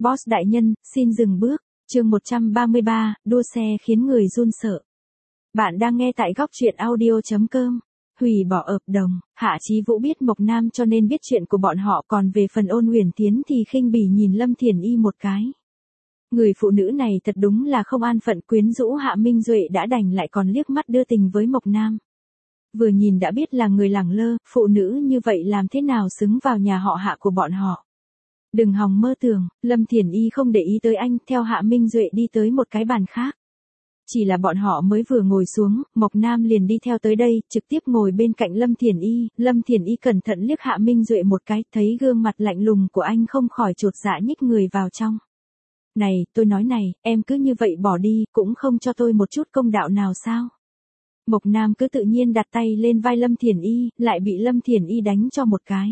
Boss đại nhân, xin dừng bước. Chương 133, đua xe khiến người run sợ. Bạn đang nghe tại góc truyện audio.com. Hủy bỏ hợp đồng, Hạ Chí Vũ biết Mộc Nam cho nên biết chuyện của bọn họ, còn về phần Ôn Huyền Tiến thì khinh bỉ nhìn Lâm Thiển Y một cái. Người phụ nữ này thật đúng là không an phận, quyến rũ Hạ Minh Duệ đã đành lại còn liếc mắt đưa tình với Mộc Nam. Vừa nhìn đã biết là người lẳng lơ, phụ nữ như vậy làm thế nào xứng vào nhà họ Hạ của bọn họ. Đừng hòng mơ tưởng, Lâm Thiển Y không để ý tới anh, theo Hạ Minh Duệ đi tới một cái bàn khác. Chỉ là bọn họ mới vừa ngồi xuống, Mộc Nam liền đi theo tới đây, trực tiếp ngồi bên cạnh Lâm Thiển Y. Lâm Thiển Y cẩn thận liếc Hạ Minh Duệ một cái, thấy gương mặt lạnh lùng của anh không khỏi chột dạ nhích người vào trong. Này, tôi nói này, em cứ như vậy bỏ đi, cũng không cho tôi một chút công đạo nào sao? Mộc Nam cứ tự nhiên đặt tay lên vai Lâm Thiển Y, lại bị Lâm Thiển Y đánh cho một cái.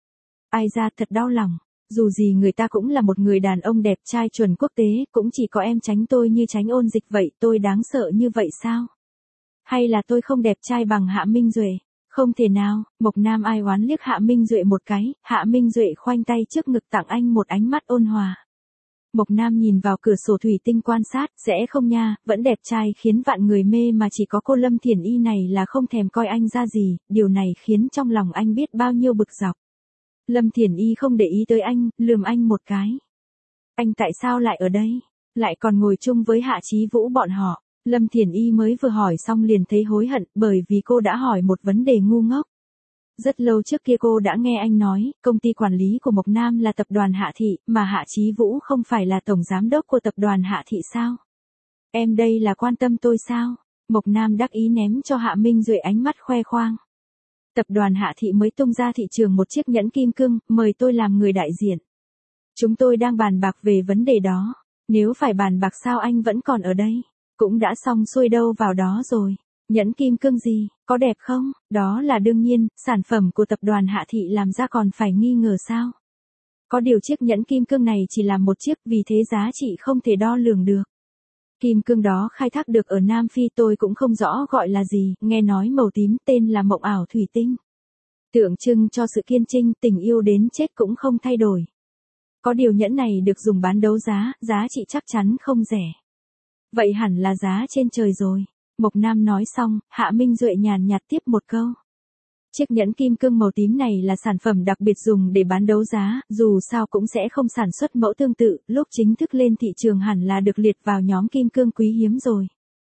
Ai ra thật đau lòng. Dù gì người ta cũng là một người đàn ông đẹp trai chuẩn quốc tế, cũng chỉ có em tránh tôi như tránh Ôn Dịch vậy, tôi đáng sợ như vậy sao? Hay là tôi không đẹp trai bằng Hạ Minh Duệ? Không thể nào. Mộc Nam ai oán liếc Hạ Minh Duệ một cái, Hạ Minh Duệ khoanh tay trước ngực tặng anh một ánh mắt ôn hòa. Mộc Nam nhìn vào cửa sổ thủy tinh quan sát, sẽ không nha, vẫn đẹp trai khiến vạn người mê mà chỉ có cô Lâm Thiển Y này là không thèm coi anh ra gì, điều này khiến trong lòng anh biết bao nhiêu bực dọc. Lâm Thiển Y không để ý tới anh, lườm anh một cái. Anh tại sao lại ở đây? Lại còn ngồi chung với Hạ Chí Vũ bọn họ. Lâm Thiển Y mới vừa hỏi xong liền thấy hối hận, bởi vì cô đã hỏi một vấn đề ngu ngốc. Rất lâu trước kia cô đã nghe anh nói, công ty quản lý của Mộc Nam là tập đoàn Hạ Thị, mà Hạ Chí Vũ không phải là tổng giám đốc của tập đoàn Hạ Thị sao? Em đây là quan tâm tôi sao? Mộc Nam đắc ý ném cho Hạ Minh Duệ ánh mắt khoe khoang. Tập đoàn Hạ Thị mới tung ra thị trường một chiếc nhẫn kim cương, mời tôi làm người đại diện. Chúng tôi đang bàn bạc về vấn đề đó. Nếu phải bàn bạc sao anh vẫn còn ở đây? Cũng đã xong xuôi đâu vào đó rồi. Nhẫn kim cương gì, có đẹp không? Đó là đương nhiên, sản phẩm của tập đoàn Hạ Thị làm ra còn phải nghi ngờ sao? Có điều chiếc nhẫn kim cương này chỉ là một chiếc, vì thế giá trị không thể đo lường được. Kim cương đó khai thác được ở Nam Phi, tôi cũng không rõ gọi là gì, nghe nói màu tím, tên là mộng ảo thủy tinh. Tượng trưng cho sự kiên trinh, tình yêu đến chết cũng không thay đổi. Có điều nhẫn này được dùng bán đấu giá, giá trị chắc chắn không rẻ. Vậy hẳn là giá trên trời rồi. Mộc Nam nói xong, Hạ Minh Duệ nhàn nhạt tiếp một câu. Chiếc nhẫn kim cương màu tím này là sản phẩm đặc biệt dùng để bán đấu giá, dù sao cũng sẽ không sản xuất mẫu tương tự, lúc chính thức lên thị trường hẳn là được liệt vào nhóm kim cương quý hiếm rồi.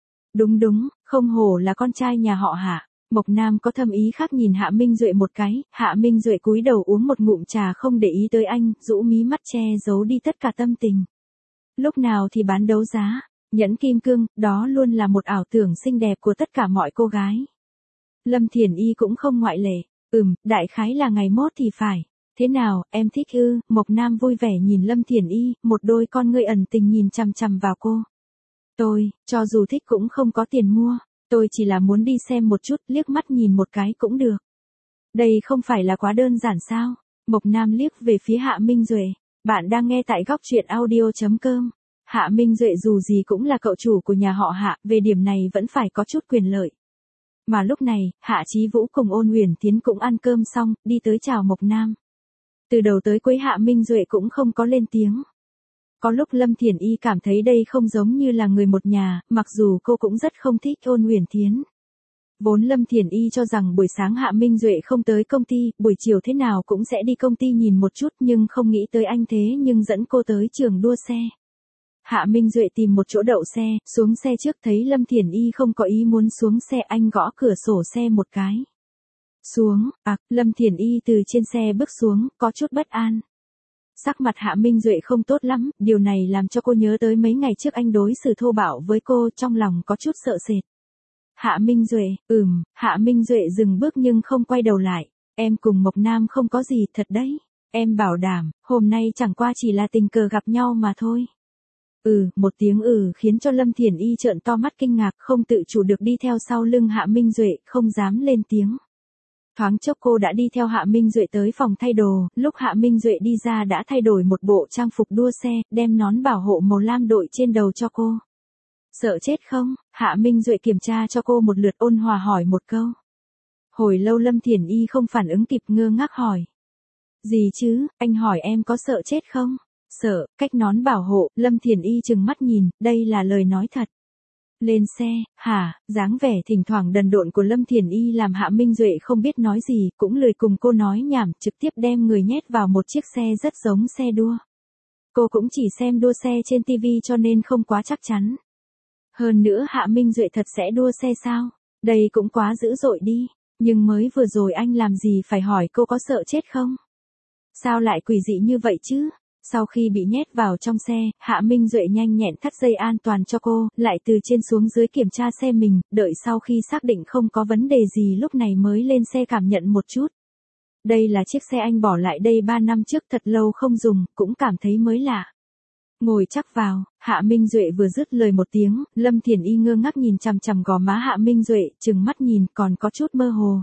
Đúng, không hổ là con trai nhà họ Hạ. Mộc Nam có thâm ý khác nhìn Hạ Minh Duệ một cái, Hạ Minh Duệ cúi đầu uống một ngụm trà không để ý tới anh, rũ mí mắt che giấu đi tất cả tâm tình. Lúc nào thì bán đấu giá, nhẫn kim cương, đó luôn là một ảo tưởng xinh đẹp của tất cả mọi cô gái. Lâm Thiển Y cũng không ngoại lệ, đại khái là ngày mốt thì phải. Thế nào, em thích ư? Mộc Nam vui vẻ nhìn Lâm Thiển Y, một đôi con ngươi ẩn tình nhìn chằm chằm vào cô. Tôi, cho dù thích cũng không có tiền mua, tôi chỉ là muốn đi xem một chút, liếc mắt nhìn một cái cũng được. Đây không phải là quá đơn giản sao? Mộc Nam liếc về phía Hạ Minh Duệ. Bạn đang nghe tại góc truyện audio.com. Hạ Minh Duệ dù gì cũng là cậu chủ của nhà họ Hạ, về điểm này vẫn phải có chút quyền lợi. Mà lúc này, Hạ Chí Vũ cùng Ôn Huyền Tiến cũng ăn cơm xong, đi tới chào Mộc Nam. Từ đầu tới cuối Hạ Minh Duệ cũng không có lên tiếng. Có lúc Lâm Thiển Y cảm thấy đây không giống như là người một nhà, mặc dù cô cũng rất không thích Ôn Huyền Tiến. Vốn Lâm Thiển Y cho rằng buổi sáng Hạ Minh Duệ không tới công ty, buổi chiều thế nào cũng sẽ đi công ty nhìn một chút, nhưng không nghĩ tới anh thế nhưng dẫn cô tới trường đua xe. Hạ Minh Duệ tìm một chỗ đậu xe, xuống xe trước thấy Lâm Thiển Y không có ý muốn xuống xe, anh gõ cửa sổ xe một cái. Xuống, Lâm Thiển Y từ trên xe bước xuống, có chút bất an. Sắc mặt Hạ Minh Duệ không tốt lắm, điều này làm cho cô nhớ tới mấy ngày trước anh đối xử thô bạo với cô, trong lòng có chút sợ sệt. Hạ Minh Duệ, Hạ Minh Duệ dừng bước nhưng không quay đầu lại. Em cùng Mộc Nam không có gì thật đấy. Em bảo đảm, hôm nay chẳng qua chỉ là tình cờ gặp nhau mà thôi. Một tiếng khiến cho Lâm Thiển Y trợn to mắt kinh ngạc, không tự chủ được đi theo sau lưng Hạ Minh Duệ, không dám lên tiếng. Thoáng chốc cô đã đi theo Hạ Minh Duệ tới phòng thay đồ, lúc Hạ Minh Duệ đi ra đã thay đổi một bộ trang phục đua xe, đem nón bảo hộ màu lam đội trên đầu cho cô. Sợ chết không? Hạ Minh Duệ kiểm tra cho cô một lượt, ôn hòa hỏi một câu. Hồi lâu Lâm Thiển Y không phản ứng kịp, ngơ ngác hỏi. Gì chứ, anh hỏi em có sợ chết không? Sợ, cách nón bảo hộ, Lâm Thiền Y trừng mắt nhìn, đây là lời nói thật. Lên xe, hả, dáng vẻ thỉnh thoảng đần độn của Lâm Thiền Y làm Hạ Minh Duệ không biết nói gì, cũng lười cùng cô nói nhảm, trực tiếp đem người nhét vào một chiếc xe rất giống xe đua. Cô cũng chỉ xem đua xe trên TV cho nên không quá chắc chắn. Hơn nữa Hạ Minh Duệ thật sẽ đua xe sao? Đây cũng quá dữ dội đi. Nhưng mới vừa rồi anh làm gì phải hỏi cô có sợ chết không? Sao lại quỷ dị như vậy chứ? Sau khi bị nhét vào trong xe, Hạ Minh Duệ nhanh nhẹn thắt dây an toàn cho cô, lại từ trên xuống dưới kiểm tra xe mình, đợi sau khi xác định không có vấn đề gì lúc này mới lên xe cảm nhận một chút. Đây là chiếc xe anh bỏ lại đây 3 năm trước thật lâu không dùng, cũng cảm thấy mới lạ. Ngồi chắc vào, Hạ Minh Duệ vừa dứt lời một tiếng, Lâm Thiền Y ngơ ngác nhìn chằm chằm gò má Hạ Minh Duệ, trừng mắt nhìn còn có chút mơ hồ.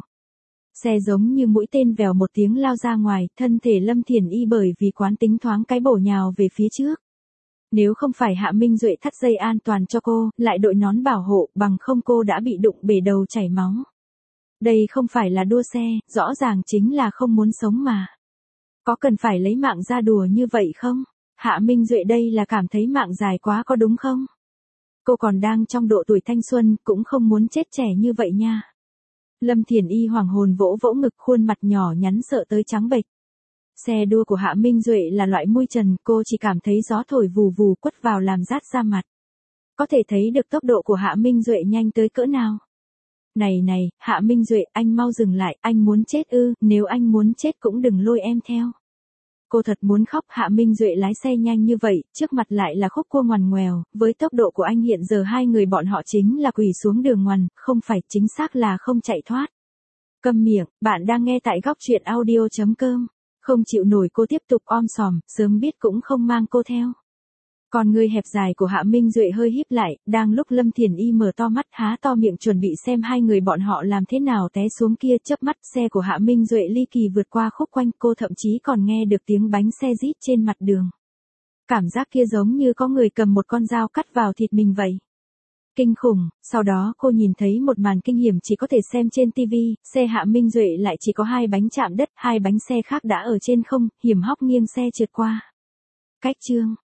Xe giống như mũi tên vèo một tiếng lao ra ngoài, thân thể Lâm Thiền Y bởi vì quán tính thoáng cái bổ nhào về phía trước. Nếu không phải Hạ Minh Duệ thắt dây an toàn cho cô, lại đội nón bảo hộ, bằng không cô đã bị đụng bể đầu chảy máu. Đây không phải là đua xe, rõ ràng chính là không muốn sống mà. Có cần phải lấy mạng ra đùa như vậy không? Hạ Minh Duệ đây là cảm thấy mạng dài quá có đúng không? Cô còn đang trong độ tuổi thanh xuân, cũng không muốn chết trẻ như vậy nha. Lâm Thiền Y hoàng hồn vỗ vỗ ngực, khuôn mặt nhỏ nhắn sợ tới trắng bệch. Xe đua của Hạ Minh Duệ là loại mui trần, cô chỉ cảm thấy gió thổi vù vù quất vào làm rát da mặt. Có thể thấy được tốc độ của Hạ Minh Duệ nhanh tới cỡ nào. Này, Hạ Minh Duệ, anh mau dừng lại, anh muốn chết ư, nếu anh muốn chết cũng đừng lôi em theo. Cô thật muốn khóc. Hạ Minh Duệ lái xe nhanh như vậy, trước mặt lại là khúc cua ngoằn ngoèo, với tốc độ của anh hiện giờ hai người bọn họ chính là quỳ xuống đường ngoằn, không phải, chính xác là không chạy thoát. Câm miệng, bạn đang nghe tại góc truyện audio.com. Không chịu nổi cô tiếp tục om sòm, sớm biết cũng không mang cô theo. Còn người hẹp dài của Hạ Minh Duệ hơi híp lại, đang lúc Lâm Thiền Y mở to mắt há to miệng chuẩn bị xem hai người bọn họ làm thế nào té xuống kia, chớp mắt xe của Hạ Minh Duệ ly kỳ vượt qua khúc quanh, cô thậm chí còn nghe được tiếng bánh xe rít trên mặt đường. Cảm giác kia giống như có người cầm một con dao cắt vào thịt mình vậy. Kinh khủng, sau đó cô nhìn thấy một màn kinh hiểm chỉ có thể xem trên TV, xe Hạ Minh Duệ lại chỉ có hai bánh chạm đất, hai bánh xe khác đã ở trên không, hiểm hóc nghiêng xe trượt qua. Cách chương